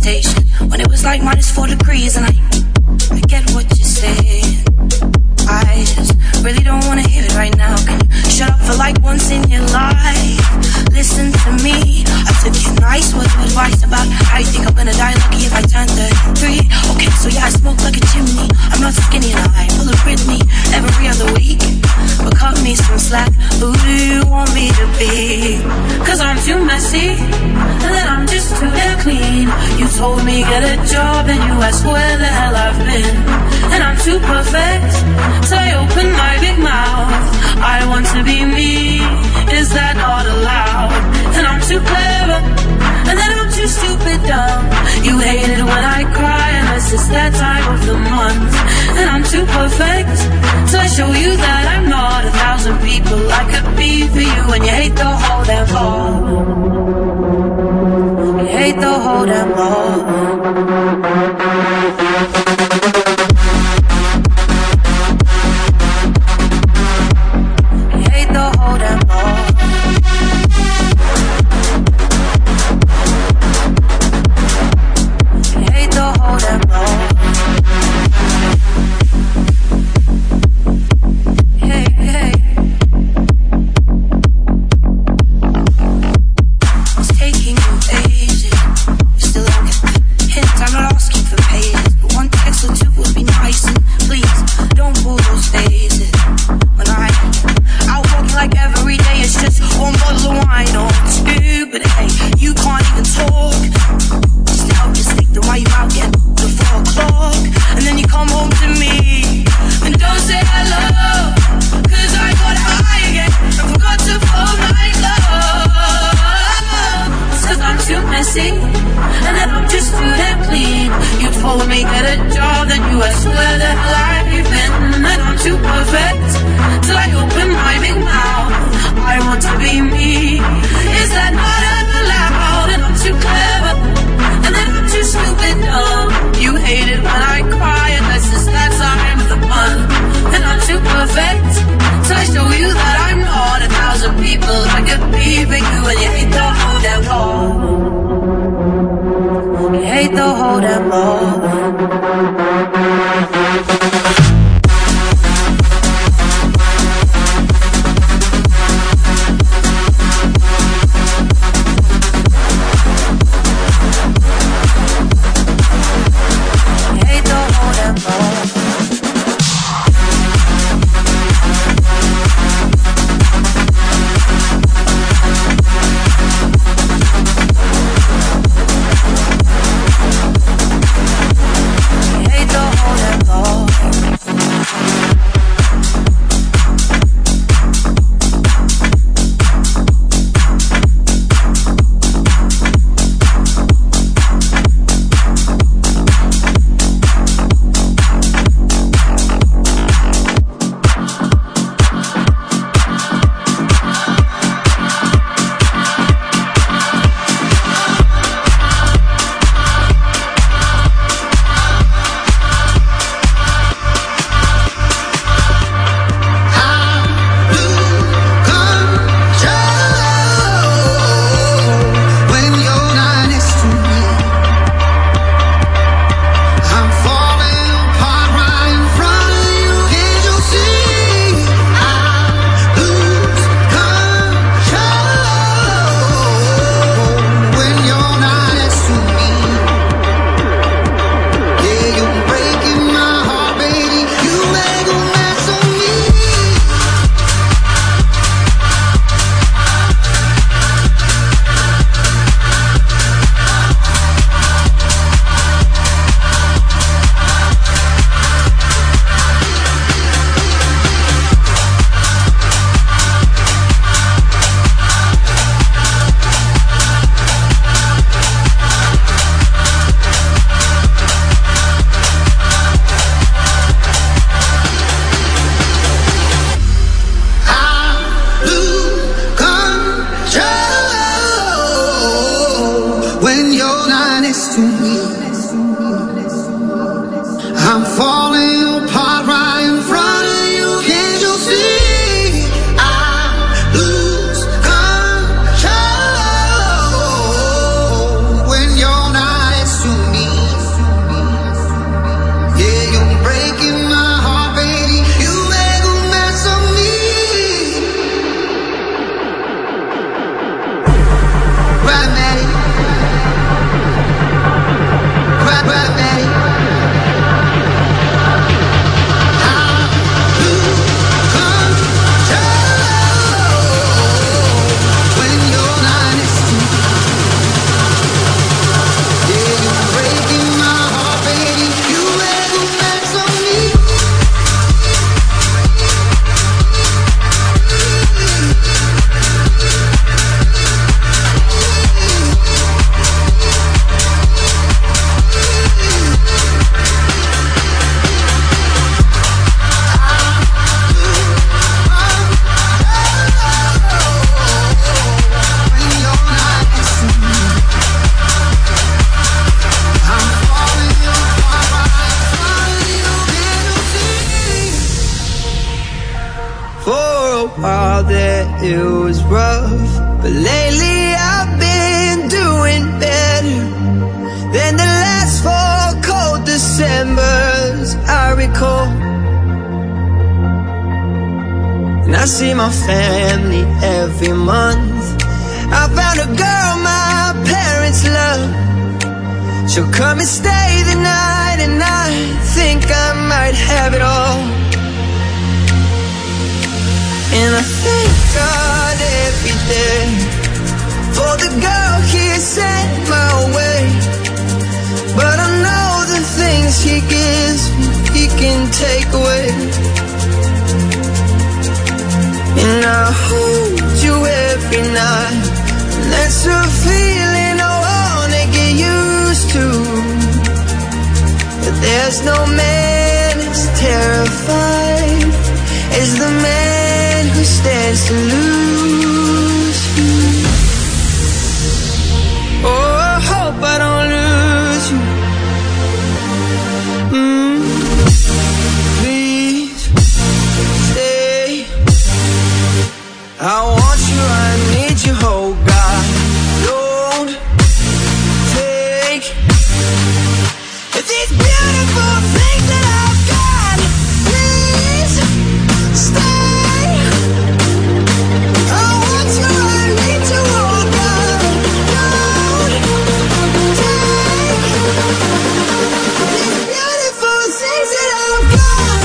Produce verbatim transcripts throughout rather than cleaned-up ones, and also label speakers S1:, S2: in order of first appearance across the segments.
S1: station when it was like minus four degrees, and I, I get what you're saying. I just really don't wanna hear it right now. Can you shut up for like once in your life? Listen to me. I took your nice words of advice about how you think I'm gonna die lucky if I turn thirty-three. Okay, so yeah, I smoke like a chimney. I'm not skinny and I pull a Britney every other week. But cut me some slack. Who do you want me to be? Cause I'm too messy, and then I'm just too damn clean. You told me get a job, and you asked where the hell I've been. And I'm too perfect, so I open my big mouth. I want to be me, is that not allowed? And I'm too clever, and then I'm too stupid dumb. You hate it when I cry, and it's just that time of the month. And I'm too perfect, so I show you that I'm not a thousand people I could be for you. And you hate the whole damn ball. You hate the whole damn ball.
S2: When you're not next to me. yeah, it was rough, but lately I've been doing better than the last four cold Decembers I recall. And I see my family every month. I found a girl my parents love. She'll come and stay the night, and I think I might have it all. And I thank God every day for the girl He sent my way. But I know the things He gives me, He can take away. And I hold you every night, and that's a feeling I wanna get used to. But there's no man as terrified as the man who stands to lose you. Oh, I hope I don't lose you. Mm. Please stay. I want you, I need you, oh God. Don't take these beautiful things that I've got. Please stay. I want you, I need you, oh God. Don't take these beautiful things that I've got.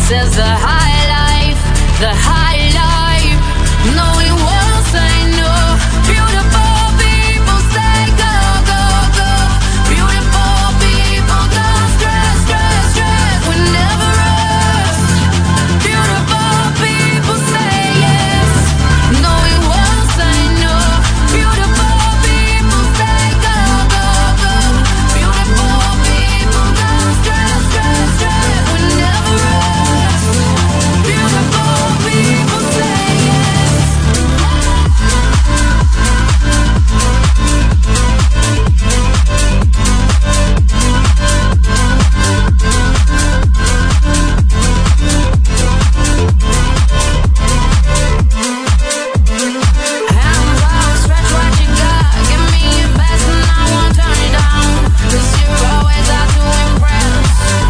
S1: This is the high life, the high life. No, we won't say no. Beautiful people say go, go, go. Beautiful people don't stress, stress, stress. We never rest. Beautiful people say yes. No, we won't say no. Beautiful people say go, go, go. Beautiful people don't stress, stress, stress. We never rest. Beautiful people say yes. Hands out, stretch what you got. Give me your best and I won't turn it down. 'Cause you're always out to impress.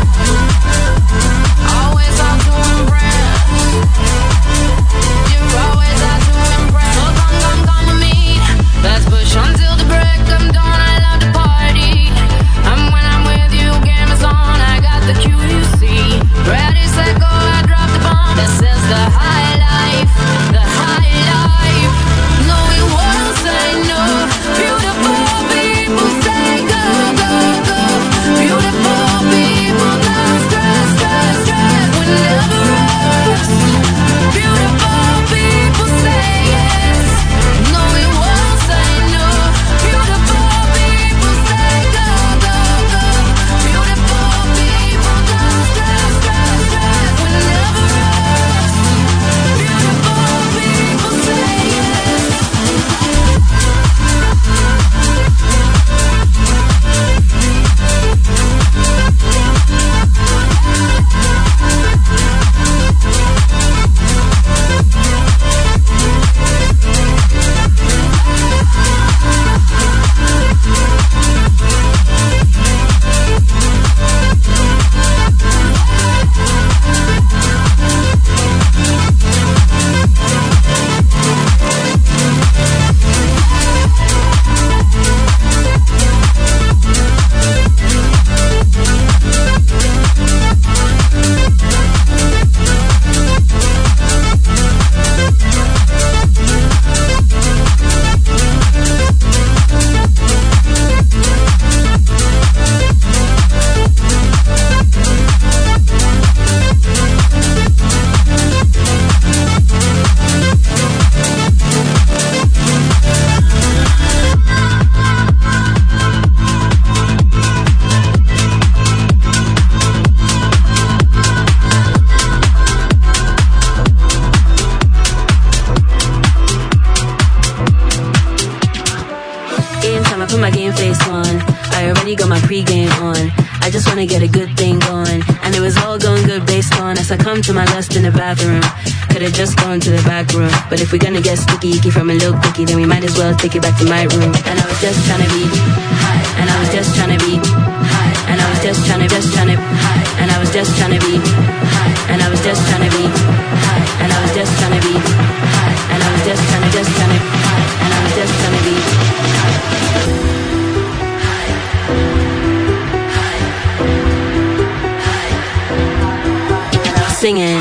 S1: Always out to impress. You're always out to impress. So come, come, come with me. Let's push until the break of dawn. I love to party. And when I'm with you, game is on. I got the Q, you see. Ready, set, go, I drop the bomb. This is the high life, the high life. No, we won't say no. Beautiful people say go, go, go. Beautiful people don't stress, stress, stress. We never rest. Beautiful people say yes. No, we won't say no. Beautiful people say go, go, go. Beautiful people don't stress, stress, stress. We never rest. Beautiful people say yes. Game time, I put my game face on. I already got my pre-game on. I just wanna get a good thing going. And it was all going good based on as I come to my lust in the bathroom. Could've just gone to the back room. But if we're gonna get sticky icky from a little quickie, then we might as well take it back to my room. And I was just tryna be high. And I was just tryna be high. And I was just tryna, just tryna high. And I was just tryna be high. And I was just tryna be high. And I was just tryna be high. And I was just tryna, just tryna high. And I was just tryna be high. Singing.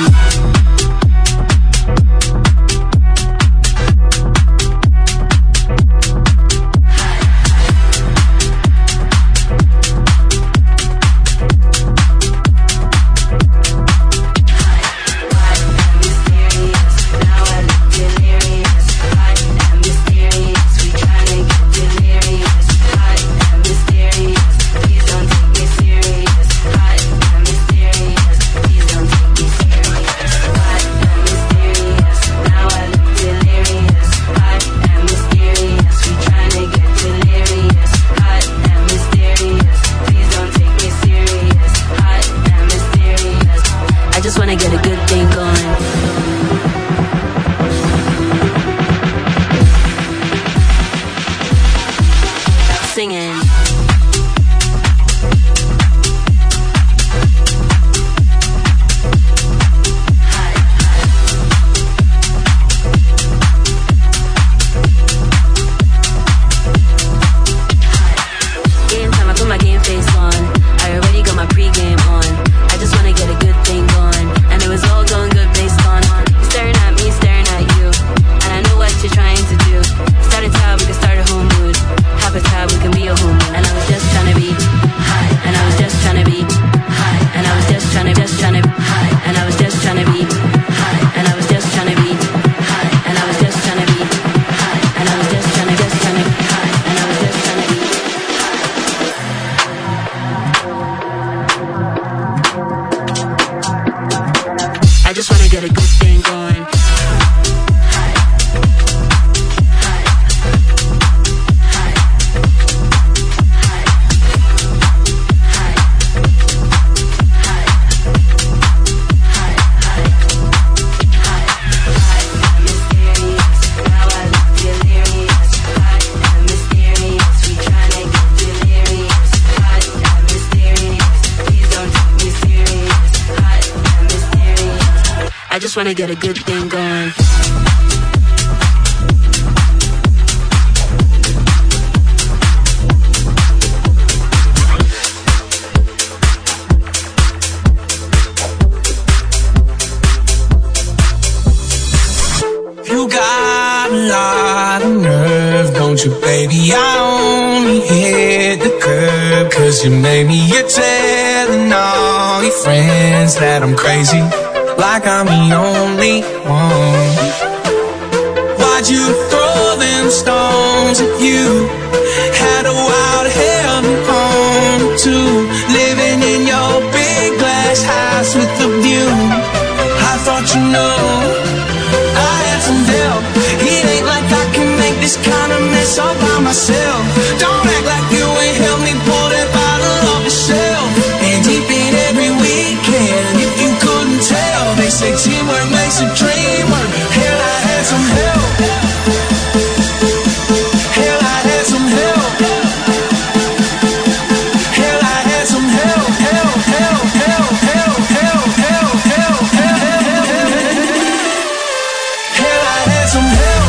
S1: Singing. my game face on. I already got my pregame on. I just wanna get a good thing going. And it get a good thing going. I just wanna get a good thing going.
S2: You got a lot of nerve, don't you, baby? I only hit the curb 'cause you made me. You're telling all your friends that I'm crazy, like I'm the only one. Why'd you throw them stones if you had a wild hell home too? Living in your big glass house with the view. I thought you know I had some help. It ain't like I can make this kind of mess all by myself. Don't act like you ain't helped me pull that bottle off the shelf. And deep in every weekend, if you couldn't tell, they say teamwork makes a dream work. Hell, I had some help. Hell, I had some help. Hell, I had some help. Help, help, help, help, help, help, help, help, help. Hell, I had some help.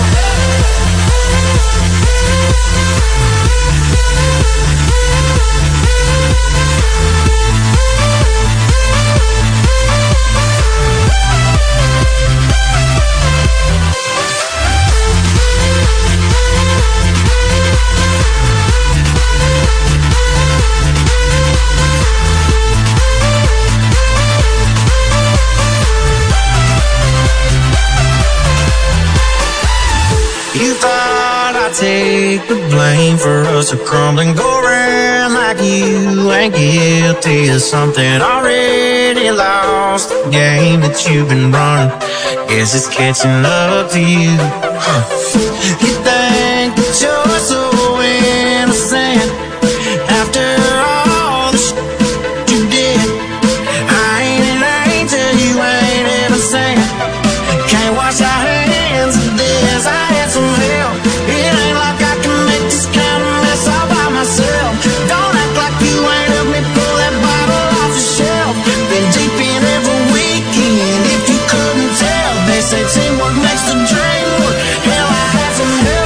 S2: You thought I'd take the blame for us to crumble and go around like you ain't guilty of something already lost. The game that you've been running, guess it's catching up to you. Huh. You think that you're so innocent after all the shit you did. I ain't an angel, you ain't innocent. Can't wash our hands of this. I had some help. It ain't like I can make this kind of mess all by myself. Don't act like you ain't helped me pull that bottle off the shelf. Been deep in every weekend, if you couldn't tell. They say teamwork makes the dream work. Hell, I had some help.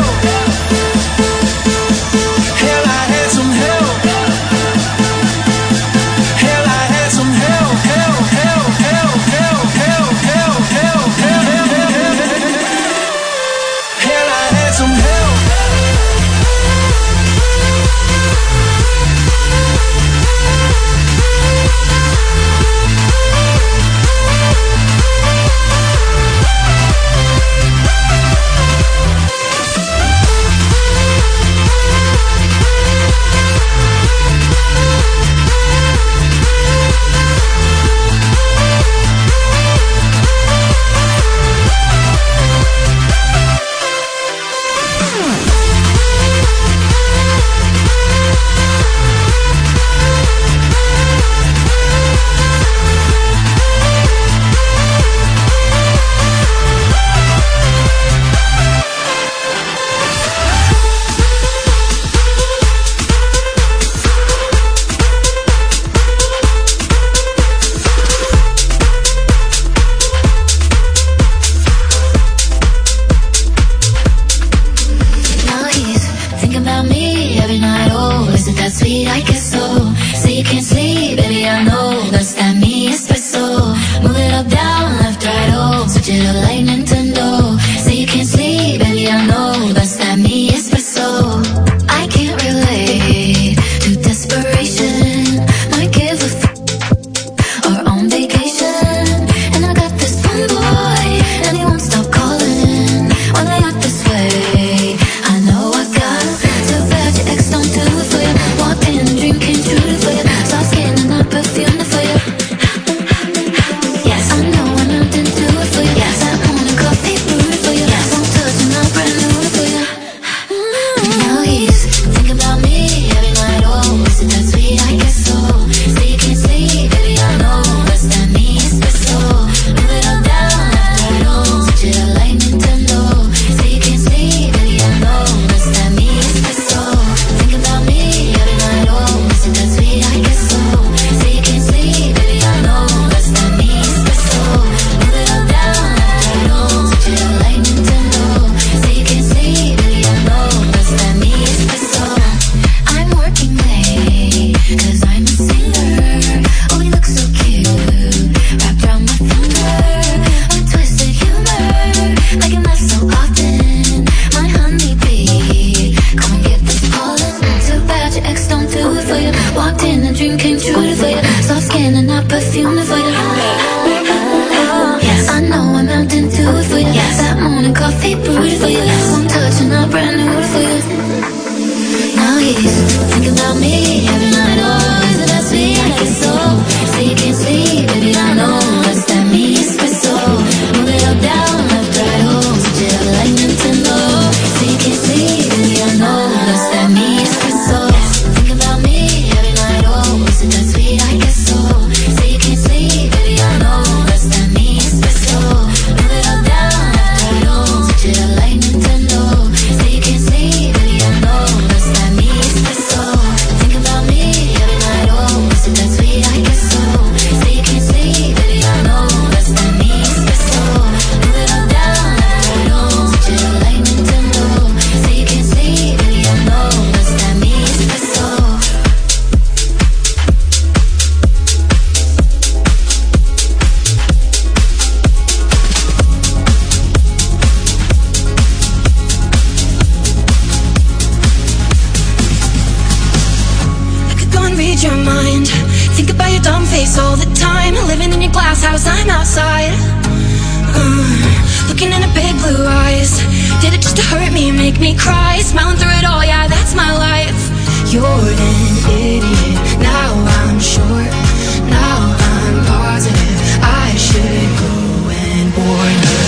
S1: glass house, I'm outside, uh, looking into big blue eyes. Did it just to hurt me, make me cry? Smiling through it all, yeah, that's my life. You're an idiot, now I'm sure. Now I'm positive I should go and warn you.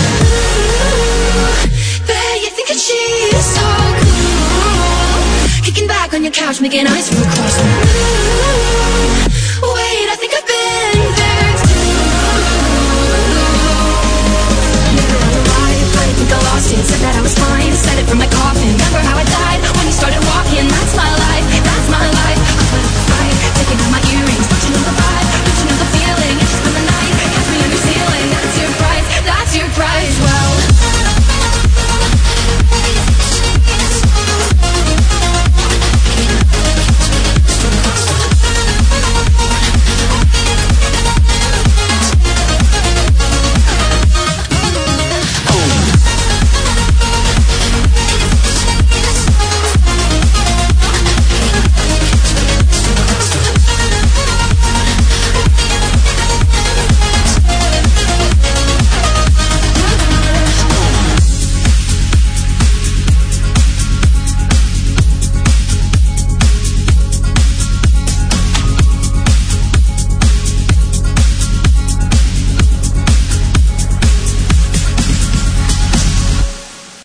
S1: Bet you think that she's so cool, kicking back on your couch, making ice real cold.